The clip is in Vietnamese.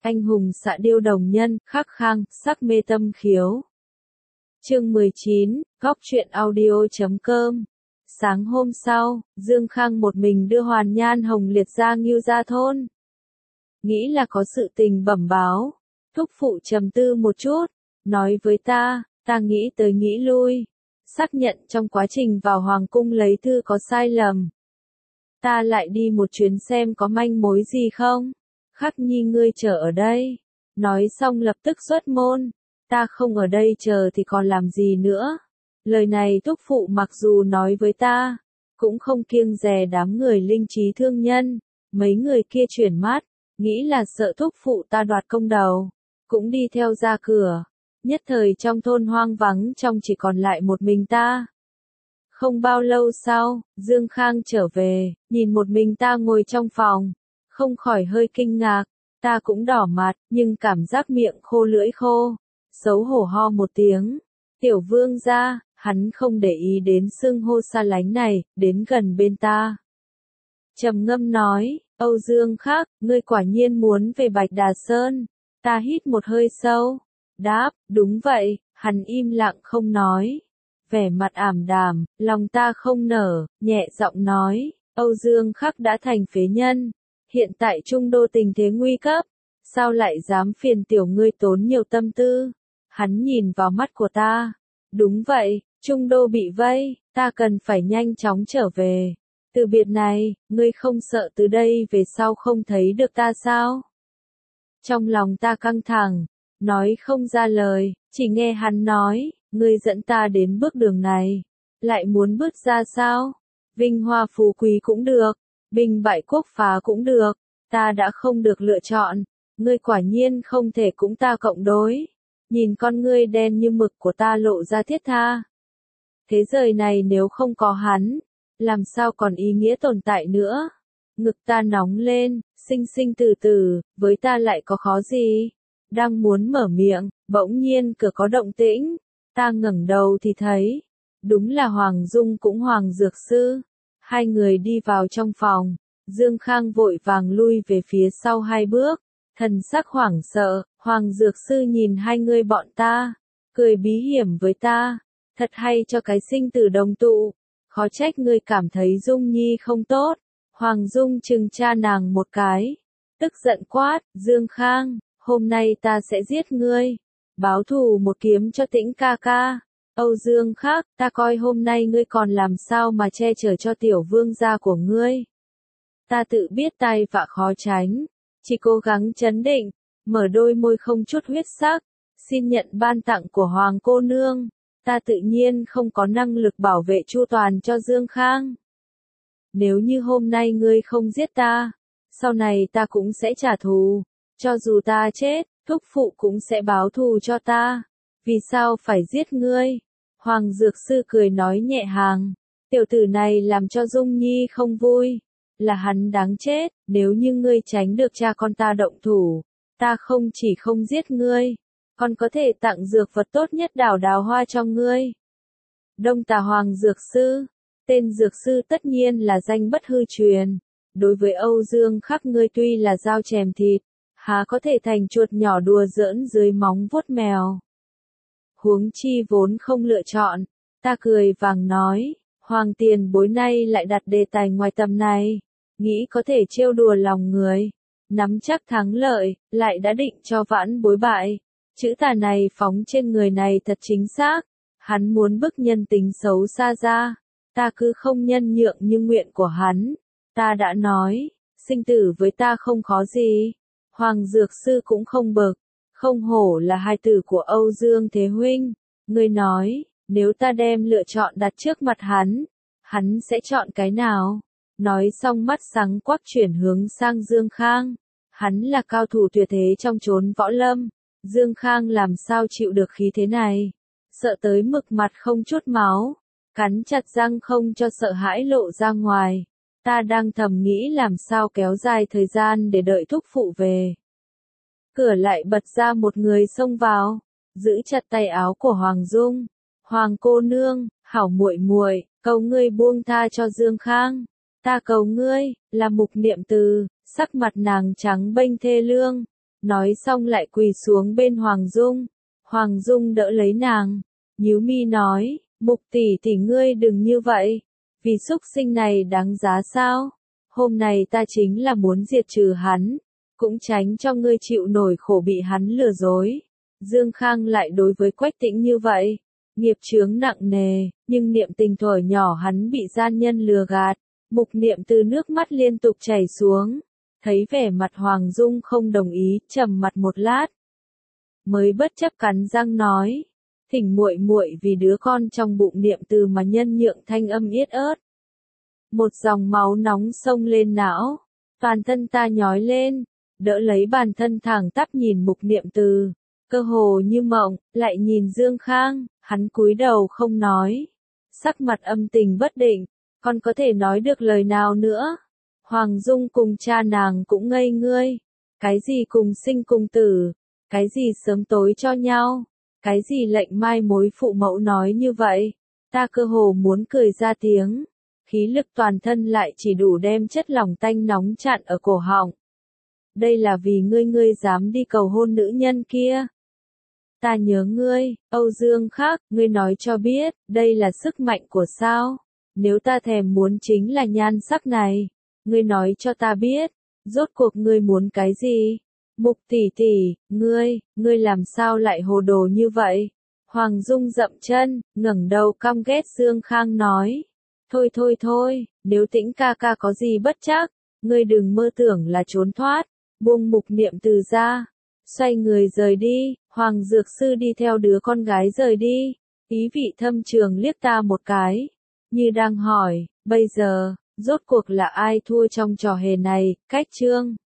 Anh hùng xạ điêu đồng nhân, khắc khang, sắc mê tâm khiếu. Chương 19, góc truyện audio.com. Sáng hôm sau, Dương Khang một mình đưa Hoàn Nhan Hồng Liệt ra Ngưu Gia thôn. Nghĩ là có sự tình bẩm báo. Thúc phụ trầm tư một chút, nói với ta nghĩ tới nghĩ lui, xác nhận trong quá trình vào hoàng cung lấy thư có sai lầm. Ta lại đi một chuyến xem có manh mối gì không. Khắc Nhi ngươi chờ ở đây. Nói xong lập tức xuất môn. Ta không ở đây chờ thì còn làm gì nữa. Lời này thúc phụ mặc dù nói với ta, cũng không kiêng dè đám người linh trí thương nhân. Mấy người kia chuyển mắt, nghĩ là sợ thúc phụ ta đoạt công đầu, cũng đi theo ra cửa. Nhất thời trong thôn hoang vắng trong chỉ còn lại một mình ta. Không bao lâu sau, Dương Khang trở về, nhìn một mình ta ngồi trong phòng, không khỏi hơi kinh ngạc. Ta cũng đỏ mặt, nhưng cảm giác miệng khô lưỡi khô, xấu hổ ho một tiếng. Tiểu vương gia, hắn không để ý đến xưng hô xa lánh này, đến gần bên ta. Trầm ngâm nói, Âu Dương Khắc, ngươi quả nhiên muốn về Bạch Đà Sơn. Ta hít một hơi sâu, đáp, đúng vậy. Hắn im lặng không nói, vẻ mặt ảm đạm, lòng ta không nở, nhẹ giọng nói, Âu Dương Khắc đã thành phế nhân, hiện tại Trung Đô tình thế nguy cấp, sao lại dám phiền tiểu ngươi tốn nhiều tâm tư. Hắn nhìn vào mắt của ta, đúng vậy, Trung Đô bị vây, ta cần phải nhanh chóng trở về. Từ biệt này, ngươi không sợ từ đây về sau không thấy được ta sao? Trong lòng ta căng thẳng, nói không ra lời, chỉ nghe hắn nói, ngươi dẫn ta đến bước đường này, lại muốn bước ra sao? Vinh hoa phú quý cũng được, binh bại quốc phá cũng được, ta đã không được lựa chọn, ngươi quả nhiên không thể cũng ta cộng đối. Nhìn con ngươi đen như mực của ta lộ ra thiết tha. Thế giới này nếu không có hắn, làm sao còn ý nghĩa tồn tại nữa? Ngực ta nóng lên, sinh sinh từ từ, với ta lại có khó gì? Đang muốn mở miệng, bỗng nhiên cửa có động tĩnh. Ta ngẩng đầu thì thấy, đúng là Hoàng Dung cũng Hoàng Dược Sư. Hai người đi vào trong phòng, Dương Khang vội vàng lui về phía sau hai bước, thần sắc hoảng sợ. Hoàng Dược Sư nhìn hai người bọn ta, cười bí hiểm với ta, thật hay cho cái sinh tử đồng tụ, khó trách ngươi cảm thấy Dung Nhi không tốt. Hoàng Dung trừng cha nàng một cái, tức giận quát, Dương Khang, hôm nay ta sẽ giết ngươi, báo thù một kiếm cho Tĩnh ca ca. Âu Dương Khắc, ta coi hôm nay ngươi còn làm sao mà che chở cho tiểu vương gia của ngươi. Ta tự biết tai vạ khó tránh, chỉ cố gắng trấn định, mở đôi môi không chút huyết sắc, xin nhận ban tặng của Hoàng cô nương. Ta tự nhiên không có năng lực bảo vệ chu toàn cho Dương Khang. Nếu như hôm nay ngươi không giết ta, sau này ta cũng sẽ trả thù, cho dù ta chết, thúc phụ cũng sẽ báo thù cho ta. Vì sao phải giết ngươi? Hoàng Dược Sư cười nói nhẹ nhàng, tiểu tử này làm cho Dung Nhi không vui, là hắn đáng chết. Nếu như ngươi tránh được cha con ta động thủ, ta không chỉ không giết ngươi, còn có thể tặng dược vật tốt nhất đảo đào hoa cho ngươi. Đông Tà Hoàng Dược Sư, tên Dược Sư tất nhiên là danh bất hư truyền. Đối với Âu Dương Khắc ngươi tuy là dao chém thịt, há có thể thành chuột nhỏ đùa giỡn dưới móng vuốt mèo. Huống chi vốn không lựa chọn, ta cười vàng nói, Hoàng tiền bối nay lại đặt đề tài ngoài tầm này, nghĩ có thể trêu đùa lòng người, nắm chắc thắng lợi, lại đã định cho vãn bối bại. Chữ tà này phóng trên người này thật chính xác, hắn muốn bức nhân tính xấu xa ra, ta cứ không nhân nhượng như nguyện của hắn. Ta đã nói, sinh tử với ta không khó gì. Hoàng Dược Sư cũng không bực, không hổ là hai tử của Âu Dương Thế Huynh. Ngươi nói, nếu ta đem lựa chọn đặt trước mặt hắn sẽ chọn cái nào? Nói xong mắt sáng quắc chuyển hướng sang Dương Khang. Hắn là cao thủ tuyệt thế trong chốn võ lâm. Dương Khang làm sao chịu được khí thế này? Sợ tới mực mặt không chút máu, cắn chặt răng không cho sợ hãi lộ ra ngoài. Ta đang thầm nghĩ làm sao kéo dài thời gian để đợi thúc phụ về. Cửa lại bật ra một người xông vào, giữ chặt tay áo của Hoàng Dung. Hoàng cô nương, hảo muội muội, cầu ngươi buông tha cho Dương Khang. Ta cầu ngươi, là Mục Niệm Từ, sắc mặt nàng trắng bênh thê lương, Nói xong lại quỳ xuống bên Hoàng Dung. Hoàng Dung đỡ lấy nàng, nhíu mi nói, Mục tỷ ngươi đừng như vậy, vì súc sinh này đáng giá sao? Hôm nay ta chính là muốn diệt trừ hắn, cũng tránh cho ngươi chịu nổi khổ bị hắn lừa dối. Dương Khang lại đối với Quách Tĩnh như vậy, nghiệp chướng nặng nề, nhưng niệm tình thuở nhỏ hắn bị gian nhân lừa gạt, Mục Niệm Từ nước mắt liên tục chảy xuống, thấy vẻ mặt Hoàng Dung không đồng ý, trầm mặt một lát, mới bất chấp cắn răng nói, thỉnh muội muội vì đứa con trong bụng Niệm Từ mà nhân nhượng, thanh âm yết ớt. Một dòng máu nóng xông lên não, toàn thân ta nhói lên, đỡ lấy bàn thân thẳng tắp nhìn Mục Niệm Từ, cơ hồ như mộng, lại nhìn Dương Khang, hắn cúi đầu không nói, sắc mặt âm tình bất định, còn có thể nói được lời nào nữa. Hoàng Dung cùng cha nàng cũng ngây ngươi, cái gì cùng sinh cùng tử, cái gì sớm tối cho nhau, cái gì lệnh mai mối phụ mẫu nói như vậy, ta cơ hồ muốn cười ra tiếng, khí lực toàn thân lại chỉ đủ đem chất lỏng tanh nóng chặn ở cổ họng. Đây là vì ngươi dám đi cầu hôn nữ nhân kia. Ta nhớ ngươi, Âu Dương Khắc, ngươi nói cho biết, đây là sức mạnh của sao? Nếu ta thèm muốn chính là nhan sắc này, ngươi nói cho ta biết, rốt cuộc ngươi muốn cái gì? Mục tỷ, ngươi làm sao lại hồ đồ như vậy? Hoàng Dung dậm chân, ngẩng đầu căm ghét Dương Khang nói. Thôi, nếu Tĩnh ca ca có gì bất trắc, ngươi đừng mơ tưởng là trốn thoát, buông Mục Niệm Từ ra, xoay người rời đi. Hoàng Dược Sư đi theo đứa con gái rời đi, ý vị thâm trường liếc ta một cái, như đang hỏi, bây giờ, rốt cuộc là ai thua trong trò hề này, Cách Chương.